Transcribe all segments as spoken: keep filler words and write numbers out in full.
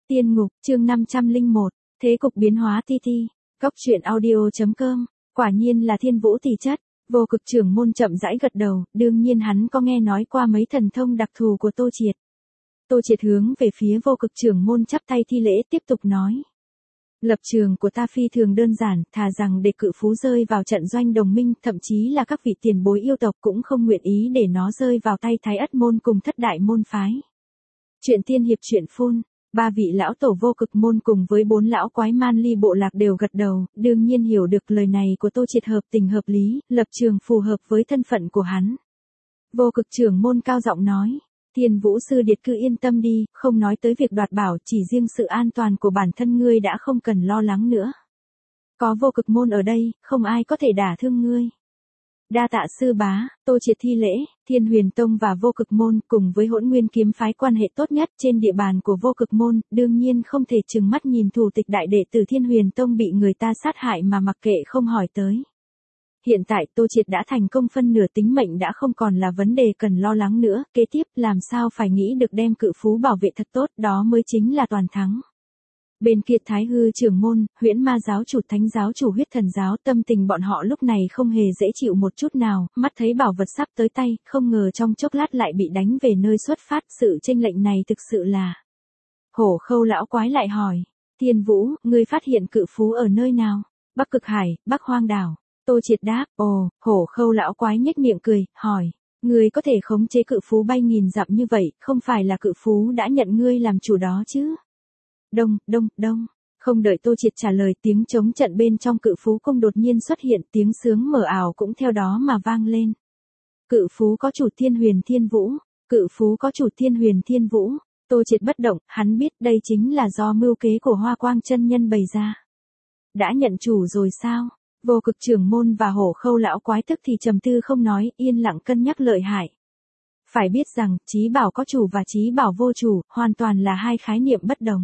Tiên ngục, chương năm trăm lẻ một, thế cục biến hóa ti ti, góc truyện audio.com, quả nhiên là thiên vũ tỷ chất, vô cực trưởng môn chậm rãi gật đầu, đương nhiên hắn có nghe nói qua mấy thần thông đặc thù của Tô Triệt. Tô Triệt hướng về phía vô cực trưởng môn chắp tay thi lễ tiếp tục nói. Lập trường của ta phi thường đơn giản, thà rằng để cự phú rơi vào trận doanh đồng minh, thậm chí là các vị tiền bối yêu tộc cũng không nguyện ý để nó rơi vào tay Thái Ất môn cùng thất đại môn phái. Chuyện tiên hiệp chuyện phun, ba vị lão tổ vô cực môn cùng với bốn lão quái man ly bộ lạc đều gật đầu, đương nhiên hiểu được lời này của Tô Triệt hợp tình hợp lý, lập trường phù hợp với thân phận của hắn. Vô cực trưởng môn cao giọng nói. Thiên Vũ sư điệt cứ yên tâm đi, không nói tới việc đoạt bảo, chỉ riêng sự an toàn của bản thân ngươi đã không cần lo lắng nữa. Có vô cực môn ở đây, không ai có thể đả thương ngươi. Đa tạ sư bá, Tô Triệt thi lễ, Thiên Huyền Tông và vô cực môn cùng với Hỗn Nguyên kiếm phái quan hệ tốt nhất trên địa bàn của vô cực môn, đương nhiên không thể trừng mắt nhìn thủ tịch đại đệ tử Thiên Huyền Tông bị người ta sát hại mà mặc kệ không hỏi tới. Hiện tại Tô Triệt đã thành công, phân nửa tính mệnh đã không còn là vấn đề cần lo lắng nữa, kế tiếp làm sao phải nghĩ được đem cự phú bảo vệ thật tốt, đó mới chính là toàn thắng. Bên kia Thái Hư trưởng môn, Huyễn Ma giáo chủ, Thánh giáo chủ, Huyết Thần giáo, tâm tình bọn họ lúc này không hề dễ chịu một chút nào, mắt thấy bảo vật sắp tới tay, không ngờ trong chốc lát lại bị đánh về nơi xuất phát, sự chênh lệch này thực sự là. Hổ Khâu lão quái lại hỏi, Thiên Vũ, ngươi phát hiện cự phú ở nơi nào? Bắc Cực Hải, Bắc Hoang đảo. Tô Triệt đáp, ồ, Hổ Khâu lão quái nhếch miệng cười, hỏi, ngươi có thể khống chế cự phú bay nghìn dặm như vậy, không phải là cự phú đã nhận ngươi làm chủ đó chứ? Đông, đông, đông, không đợi Tô Triệt trả lời, tiếng trống trận bên trong cự phú cung đột nhiên xuất hiện, tiếng sướng mờ ảo cũng theo đó mà vang lên. Cự phú có chủ Thiên Huyền Thiên Vũ, cự phú có chủ Thiên Huyền Thiên Vũ, Tô Triệt bất động, hắn biết đây chính là do mưu kế của Hoa Quang chân nhân bày ra. Đã nhận chủ rồi sao? Vô cực trưởng môn và Hổ Khâu lão quái tức thì trầm tư không nói, yên lặng cân nhắc lợi hại. Phải biết rằng, chí bảo có chủ và chí bảo vô chủ, hoàn toàn là hai khái niệm bất đồng.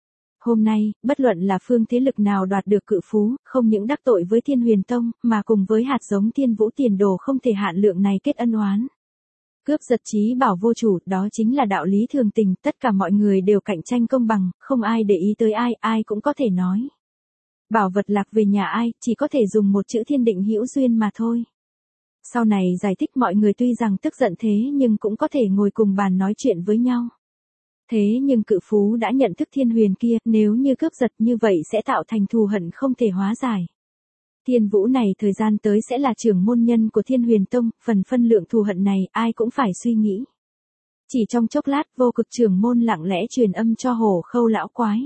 Hôm nay, bất luận là phương thế lực nào đoạt được cự phú, không những đắc tội với Thiên Huyền Tông, mà cùng với hạt giống Thiên Vũ tiền đồ không thể hạn lượng này kết ân oán. Cướp giật chí bảo vô chủ, đó chính là đạo lý thường tình, tất cả mọi người đều cạnh tranh công bằng, không ai để ý tới ai, ai cũng có thể nói. Bảo vật lạc về nhà ai, chỉ có thể dùng một chữ thiên định hữu duyên mà thôi. Sau này giải thích mọi người tuy rằng tức giận thế nhưng cũng có thể ngồi cùng bàn nói chuyện với nhau. Thế nhưng cự phú đã nhận thức Thiên Huyền kia, nếu như cướp giật như vậy sẽ tạo thành thù hận không thể hóa giải. Thiên Vũ này thời gian tới sẽ là trưởng môn nhân của Thiên Huyền Tông, phần phân lượng thù hận này ai cũng phải suy nghĩ. Chỉ trong chốc lát vô cực trưởng môn lặng lẽ truyền âm cho Hổ Khâu lão quái.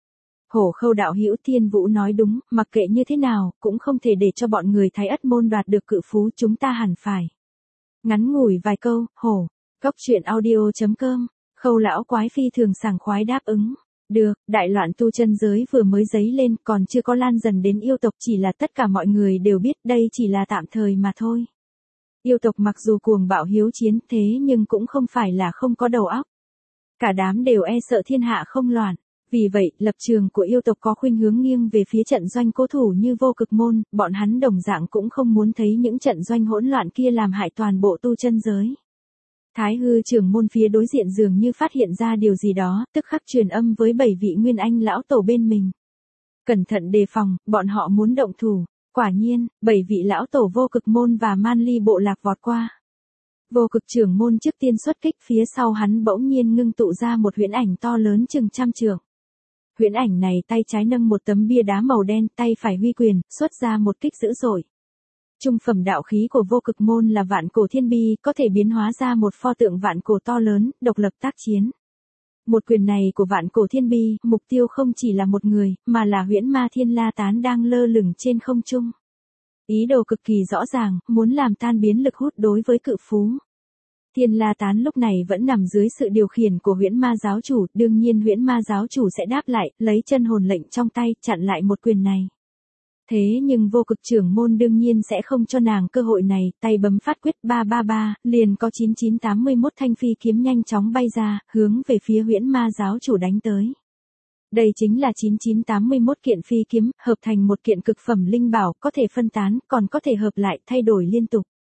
Hổ Khâu đạo hữu, Thiên Vũ nói đúng, mặc kệ như thế nào, cũng không thể để cho bọn người Thái Ất môn đoạt được cự phú, chúng ta hẳn phải. Ngắn ngủi vài câu, hổ, góc truyện audio.com, Khâu lão quái phi thường sảng khoái đáp ứng. Được, đại loạn tu chân giới vừa mới dấy lên, còn chưa có lan dần đến yêu tộc, chỉ là tất cả mọi người đều biết đây chỉ là tạm thời mà thôi. Yêu tộc mặc dù cuồng bạo hiếu chiến thế nhưng cũng không phải là không có đầu óc. Cả đám đều e sợ thiên hạ không loạn. Vì vậy, lập trường của yêu tộc có khuynh hướng nghiêng về phía trận doanh cố thủ như vô cực môn, bọn hắn đồng dạng cũng không muốn thấy những trận doanh hỗn loạn kia làm hại toàn bộ tu chân giới. Thái Hư trưởng môn phía đối diện dường như phát hiện ra điều gì đó, tức khắc truyền âm với bảy vị nguyên anh lão tổ bên mình. Cẩn thận đề phòng, bọn họ muốn động thủ. Quả nhiên, bảy vị lão tổ vô cực môn và man ly bộ lạc vọt qua. Vô cực trưởng môn trước tiên xuất kích, phía sau hắn bỗng nhiên ngưng tụ ra một huyễn ảnh to lớn chừng trăm trượng. Huyễn ảnh này tay trái nâng một tấm bia đá màu đen, tay phải huy quyền, xuất ra một kích dữ dội. Trung phẩm đạo khí của vô cực môn là vạn cổ thiên bi, có thể biến hóa ra một pho tượng vạn cổ to lớn, độc lập tác chiến. Một quyền này của vạn cổ thiên bi, mục tiêu không chỉ là một người, mà là huyễn ma thiên la tán đang lơ lửng trên không trung. Ý đồ cực kỳ rõ ràng, muốn làm tan biến lực hút đối với cự phú. Thiên la tán lúc này vẫn nằm dưới sự điều khiển của huyễn ma giáo chủ, đương nhiên huyễn ma giáo chủ sẽ đáp lại, lấy chân hồn lệnh trong tay, chặn lại một quyền này. Thế nhưng vô cực trưởng môn đương nhiên sẽ không cho nàng cơ hội này, tay bấm phát quyết ba ba ba, liền có chín chín tám mươi mốt thanh phi kiếm nhanh chóng bay ra, hướng về phía huyễn ma giáo chủ đánh tới. Đây chính là chín chín tám mươi mốt kiện phi kiếm, hợp thành một kiện cực phẩm linh bảo, có thể phân tán, còn có thể hợp lại, thay đổi liên tục.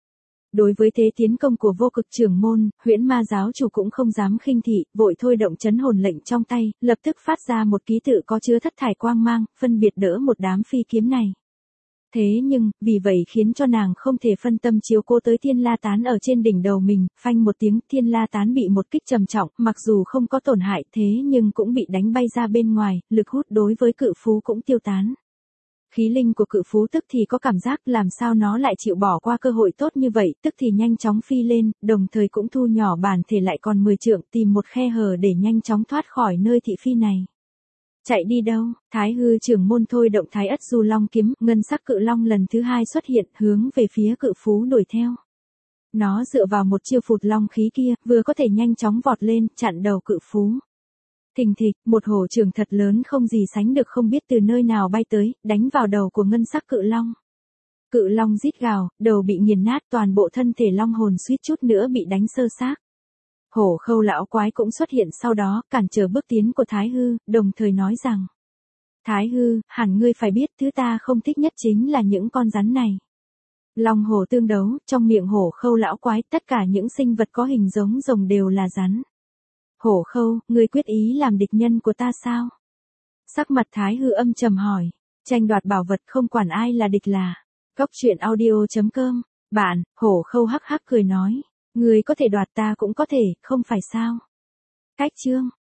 Đối với thế tiến công của vô cực trưởng môn, huyễn ma giáo chủ cũng không dám khinh thị, vội thôi động chấn hồn lệnh trong tay, lập tức phát ra một ký tự có chứa thất thải quang mang, phân biệt đỡ một đám phi kiếm này. Thế nhưng, vì vậy khiến cho nàng không thể phân tâm chiếu cố tới thiên la tán ở trên đỉnh đầu mình, phanh một tiếng, thiên la tán bị một kích trầm trọng, mặc dù không có tổn hại thế nhưng cũng bị đánh bay ra bên ngoài, lực hút đối với cự phú cũng tiêu tán. Khí linh của cự phú tức thì có cảm giác làm sao nó lại chịu bỏ qua cơ hội tốt như vậy, tức thì nhanh chóng phi lên, đồng thời cũng thu nhỏ bản thể lại còn mười trượng, tìm một khe hở để nhanh chóng thoát khỏi nơi thị phi này. Chạy đi đâu? Thái hư trưởng môn thôi động Thái ất du long kiếm, ngân sắc cự long lần thứ hai xuất hiện, hướng về phía cự phú đuổi theo. Nó dựa vào một chiêu phụt long khí kia, vừa có thể nhanh chóng vọt lên, chặn đầu cự phú. Thình thịch, một hổ trưởng thật lớn không gì sánh được không biết từ nơi nào bay tới, đánh vào đầu của ngân sắc cự long. Cự long rít gào, đầu bị nghiền nát, toàn bộ thân thể long hồn suýt chút nữa bị đánh sơ xác. Hổ khâu lão quái cũng xuất hiện sau đó, cản trở bước tiến của Thái hư, đồng thời nói rằng: Thái hư, hẳn ngươi phải biết thứ ta không thích nhất chính là những con rắn này. Long hổ tương đấu, trong miệng hổ khâu lão quái, tất cả những sinh vật có hình giống rồng đều là rắn. Hổ khâu, ngươi quyết ý làm địch nhân của ta sao? Sắc mặt Thái hư âm trầm hỏi. Tranh đoạt bảo vật không quản ai là địch là. Cốc truyện audio chấm com. Bạn, hổ khâu hắc hắc cười nói. Ngươi có thể đoạt ta cũng có thể, không phải sao? Cách chương.